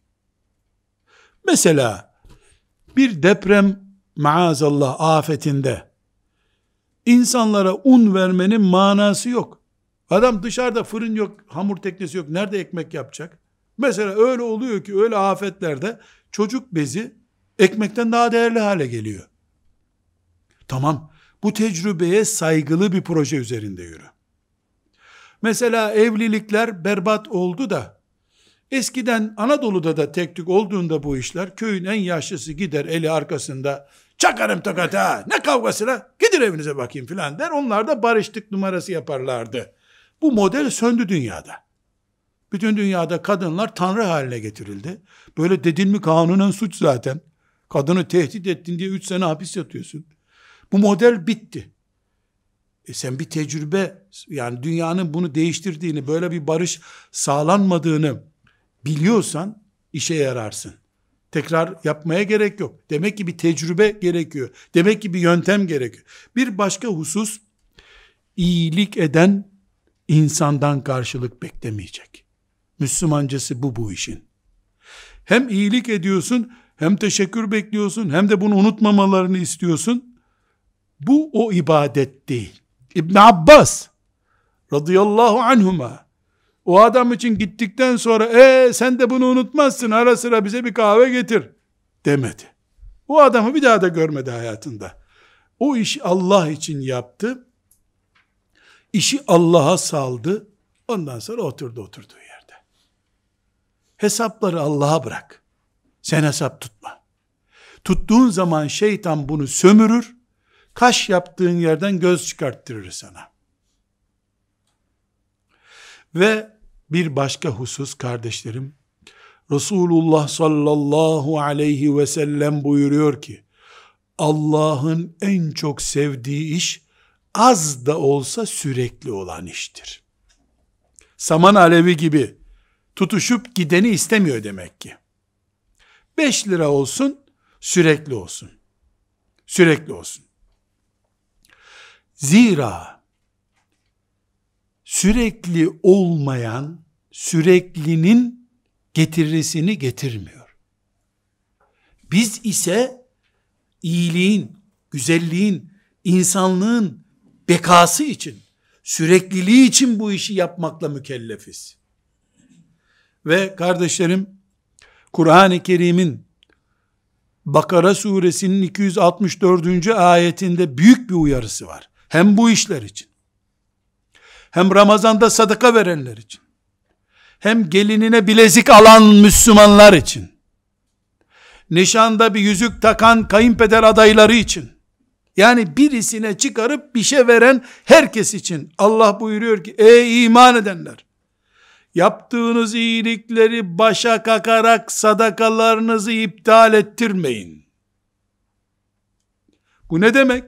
Speaker 1: Mesela bir deprem maazallah afetinde insanlara un vermenin manası yok. Adam dışarıda fırın yok, hamur teknesi yok, nerede ekmek yapacak? Mesela öyle oluyor ki öyle afetlerde çocuk bezi ekmekten daha değerli hale geliyor. Tamam, bu tecrübeye saygılı bir proje üzerinde yürü. Mesela evlilikler berbat oldu da, eskiden Anadolu'da da tek tük olduğunda bu işler, köyün en yaşlısı gider eli arkasında, çakarım tokat ha, ne kavgasına, gidin evinize bakayım filan der, onlar da barıştık numarası yaparlardı. Bu model söndü dünyada. Bütün dünyada kadınlar tanrı haline getirildi. Böyle dedin mi kanunen suç zaten. Kadını tehdit ettin diye 3 sene hapis yatıyorsun. Bu model bitti. Sen bir tecrübe, yani dünyanın bunu değiştirdiğini, böyle bir barış sağlanmadığını biliyorsan işe yararsın. Tekrar yapmaya gerek yok. Demek ki bir tecrübe gerekiyor. Demek ki bir yöntem gerekiyor. Bir başka husus, iyilik eden insandan karşılık beklemeyecek. Müslümancası bu işin. Hem iyilik ediyorsun, hem teşekkür bekliyorsun, hem de bunu unutmamalarını istiyorsun. Bu o ibadet değil. İbn Abbas radıyallahu anhuma o adam için gittikten sonra sen de bunu unutmazsın, ara sıra bize bir kahve getir demedi. O adamı bir daha da görmedi hayatında. O işi Allah için yaptı. İşi Allah'a saldı. Ondan sonra oturduğu yerde. Hesapları Allah'a bırak. Sen hesap tutma. Tuttuğun zaman şeytan bunu sömürür. Kaş yaptığın yerden göz çıkarttırır sana. Ve bir başka husus kardeşlerim, Resulullah sallallahu aleyhi ve sellem buyuruyor ki, Allah'ın en çok sevdiği iş, az da olsa sürekli olan iştir. Saman alevi gibi tutuşup gideni istemiyor demek ki. 5 lira olsun, sürekli olsun. Sürekli olsun. Zira sürekli olmayan, süreklinin getirisini getirmiyor. Biz ise iyiliğin, güzelliğin, insanlığın bekası için, sürekliliği için bu işi yapmakla mükellefiz. Ve kardeşlerim, Kur'an-ı Kerim'in Bakara suresinin 264. ayetinde büyük bir uyarısı var. Hem bu işler için, hem Ramazan'da sadaka verenler için, hem gelinine bilezik alan Müslümanlar için, nişanda bir yüzük takan kayınpeder adayları için, yani birisine çıkarıp bir şey veren herkes için Allah buyuruyor ki, ey iman edenler, yaptığınız iyilikleri başa kakarak sadakalarınızı iptal ettirmeyin. Bu ne demek?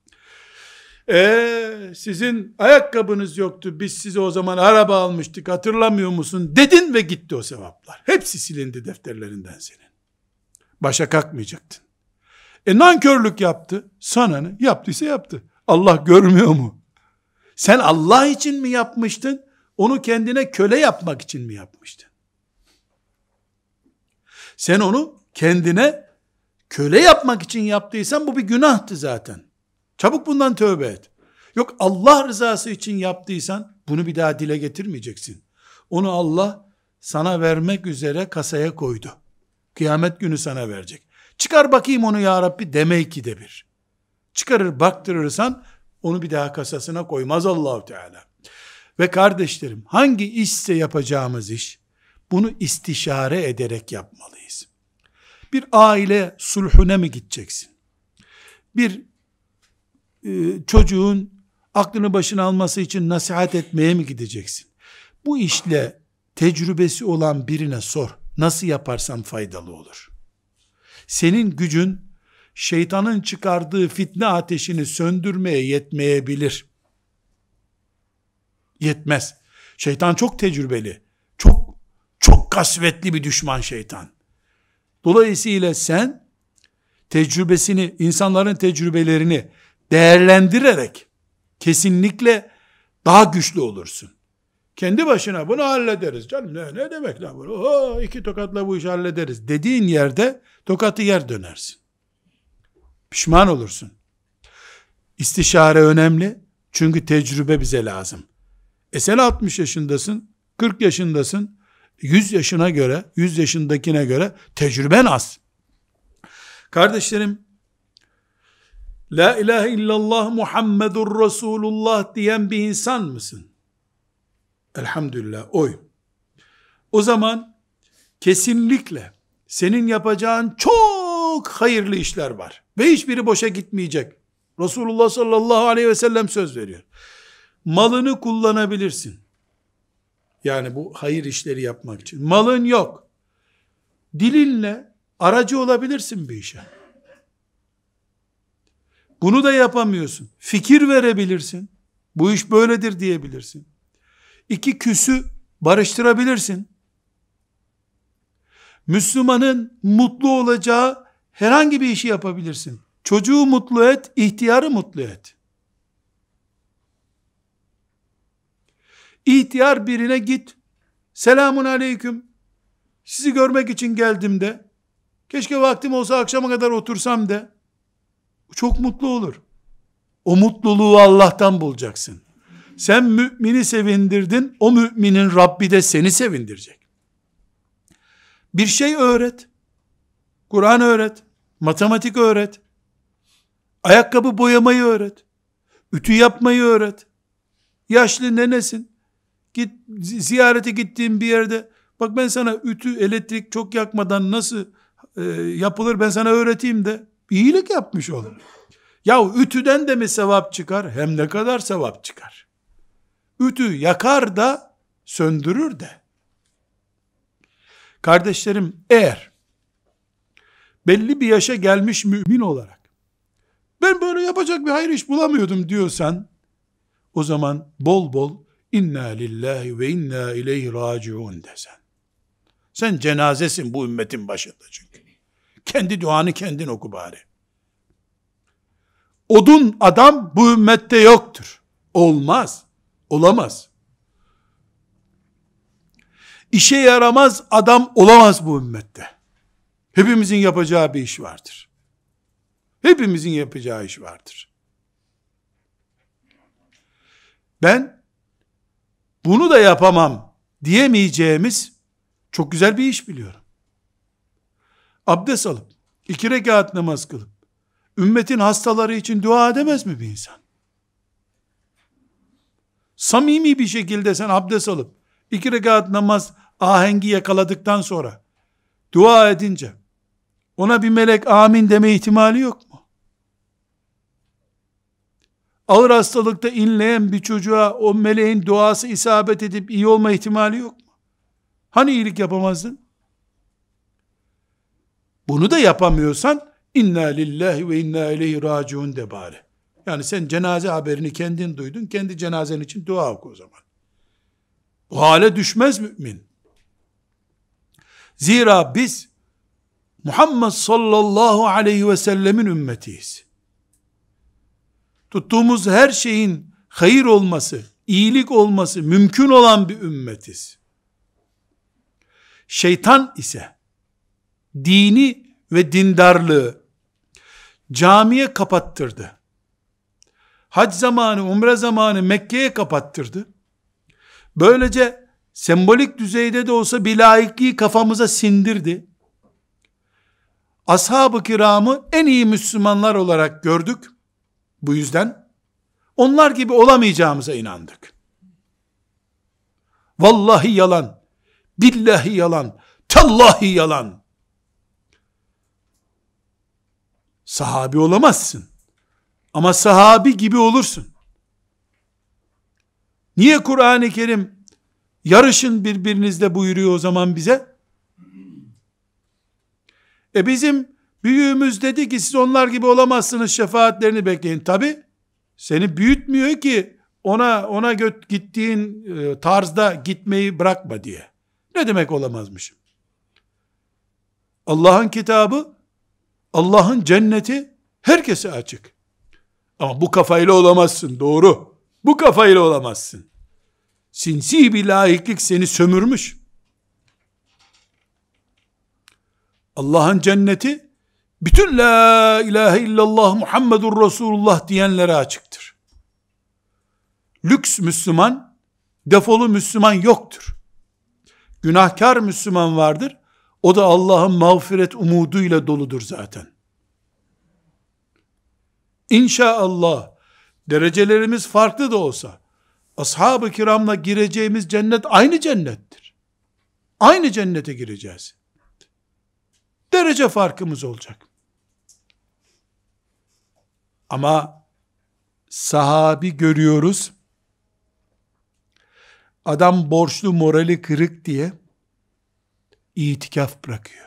Speaker 1: Sizin ayakkabınız yoktu, biz size o zaman araba almıştık, hatırlamıyor musun dedin ve gitti o sevaplar. Hepsi silindi defterlerinden senin. Başa kalkmayacaktın. Nankörlük yaptı, sana ne? Yaptıysa yaptı. Allah görmüyor mu? Sen Allah için mi yapmıştın? Onu kendine köle yapmak için mi yapmıştın? Sen onu kendine Köle yapmak için yaptıysan bu bir günahtı zaten. Çabuk bundan tövbe et. Yok Allah rızası için yaptıysan bunu bir daha dile getirmeyeceksin. Onu Allah sana vermek üzere kasaya koydu. Kıyamet günü sana verecek. Çıkar bakayım onu ya Rabbi deme ikide bir. Çıkarır baktırırsan onu bir daha kasasına koymaz Allah-u Teala. Ve kardeşlerim, hangi işse yapacağımız iş, bunu istişare ederek yapmalıyız. Bir aile sulhüne mi gideceksin? Bir çocuğun aklını başına alması için nasihat etmeye mi gideceksin? Bu işle tecrübesi olan birine sor. Nasıl yaparsan faydalı olur. Senin gücün şeytanın çıkardığı fitne ateşini söndürmeye yetmeyebilir. Yetmez. Şeytan çok tecrübeli. Çok kasvetli bir düşman şeytan. Dolayısıyla sen tecrübesini, insanların tecrübelerini değerlendirerek kesinlikle daha güçlü olursun. Kendi başına bunu hallederiz. Canım ne demek lan bunu? 2 tokatla bu işi hallederiz dediğin yerde tokatı yer dönersin. Pişman olursun. İstişare önemli. Çünkü tecrübe bize lazım. Sen 60 yaşındasın, 40 yaşındasın, 100 yaşına göre, 100 yaşındakine göre tecrüben az. Kardeşlerim, La ilahe illallah Muhammedur Resulullah diyen bir insan mısın? Elhamdülillah oyum. O zaman kesinlikle senin yapacağın çok hayırlı işler var. Ve hiçbiri boşa gitmeyecek. Resulullah sallallahu aleyhi ve sellem söz veriyor. Malını kullanabilirsin. Yani bu hayır işleri yapmak için. Malın yok. Dilinle aracı olabilirsin bir işe. Bunu da yapamıyorsun. Fikir verebilirsin. Bu iş böyledir diyebilirsin. 2 küsü barıştırabilirsin. Müslümanın mutlu olacağı herhangi bir işi yapabilirsin. Çocuğu mutlu et, ihtiyarı mutlu et. İhtiyar birine git, selamun aleyküm, sizi görmek için geldim de, keşke vaktim olsa akşama kadar otursam de, çok mutlu olur. O mutluluğu Allah'tan bulacaksın. Sen mümini sevindirdin, o müminin Rabbi de seni sevindirecek. Bir şey öğret, Kur'an öğret, matematik öğret, ayakkabı boyamayı öğret, ütü yapmayı öğret. Yaşlı nenesin, git ziyarete gittiğin bir yerde, bak ben sana ütü, elektrik çok yakmadan nasıl yapılır ben sana öğreteyim de, iyilik yapmış olur. Ya ütüden de mi sevap çıkar? Hem ne kadar sevap çıkar. Ütü yakar da söndürür de. Kardeşlerim, eğer belli bir yaşa gelmiş mümin olarak ben böyle yapacak bir hayır iş bulamıyordum diyorsan, o zaman bol bol inna lillahi ve inna ileyhi raciun desen. Sen cenazesin bu ümmetin başında çünkü. Kendi duanı kendin oku bari. Odun adam bu ümmette yoktur. Olmaz. Olamaz. İşe yaramaz adam olamaz bu ümmette. Hepimizin yapacağı bir iş vardır. Hepimizin yapacağı iş vardır. Ben bunu da yapamam diyemeyeceğimiz çok güzel bir iş biliyorum. Abdest alıp 2 rekat namaz kılıp ümmetin hastaları için dua edemez mi bir insan? Samimi bir şekilde sen abdest alıp 2 rekat namaz ahengi yakaladıktan sonra dua edince ona bir melek amin deme ihtimali yok mu? Ağır hastalıkta inleyen bir çocuğa o meleğin duası isabet edip iyi olma ihtimali yok mu? Hani iyilik yapamazdın? Bunu da yapamıyorsan inna lillahi ve inna ileyhi raciun de bari. Yani sen cenaze haberini kendin duydun, kendi cenazen için dua oku o zaman. Bu hale düşmez mümin. Zira biz Muhammed sallallahu aleyhi ve sellemin ümmetiyiz. Tuttuğumuz her şeyin hayır olması, iyilik olması mümkün olan bir ümmetiz. Şeytan ise dini ve dindarlığı camiye kapattırdı. Hac zamanı, umre zamanı Mekke'ye kapattırdı. Böylece sembolik düzeyde de olsa bir laikliği kafamıza sindirdi. Ashab-ı kiramı en iyi Müslümanlar olarak gördük. Bu yüzden onlar gibi olamayacağımıza inandık. Vallahi yalan, billahi yalan, tallahi yalan. Sahabi olamazsın. Ama sahabi gibi olursun. Niye Kur'an-ı Kerim yarışın birbirinizle buyuruyor o zaman bize? Bizim büyüğümüz dedi ki siz onlar gibi olamazsınız, şefaatlerini bekleyin. Tabi seni büyütmüyor ki ona gittiğin tarzda gitmeyi bırakma diye. Ne demek olamazmışım? Allah'ın kitabı, Allah'ın cenneti herkese açık. Ama bu kafayla olamazsın, doğru. Bu kafayla olamazsın. Sinsi bir laiklik seni sömürmüş. Allah'ın cenneti, bütün la ilahe illallah Muhammedur Resulullah diyenlere açıktır. Lüks Müslüman, defolu Müslüman yoktur. Günahkar Müslüman vardır. O da Allah'ın mağfiret umuduyla doludur zaten. İnşallah derecelerimiz farklı da olsa ashab-ı kiramla gireceğimiz cennet aynı cennettir. Aynı cennete gireceğiz. Derece farkımız olacak. Ama sahabi görüyoruz. Adam borçlu, morali kırık diye itikaf bırakıyor.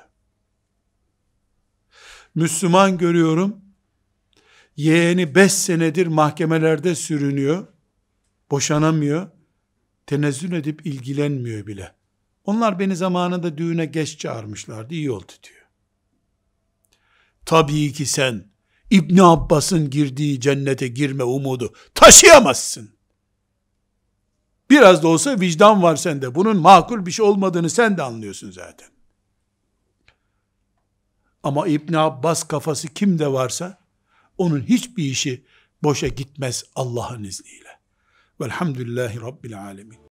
Speaker 1: Müslüman görüyorum. Yeğeni 5 senedir mahkemelerde sürünüyor. Boşanamıyor. Tenezzül edip ilgilenmiyor bile. Onlar beni zamanında düğüne geç çağırmışlardı. İyi oldu diyor. Tabii ki sen İbn Abbas'ın girdiği cennete girme umudu taşıyamazsın. Biraz da olsa vicdan var sende. Bunun makul bir şey olmadığını sen de anlıyorsun zaten. Ama İbn Abbas kafası kimde varsa onun hiçbir işi boşa gitmez Allah'ın izniyle. Velhamdülillahi Rabbil alemin.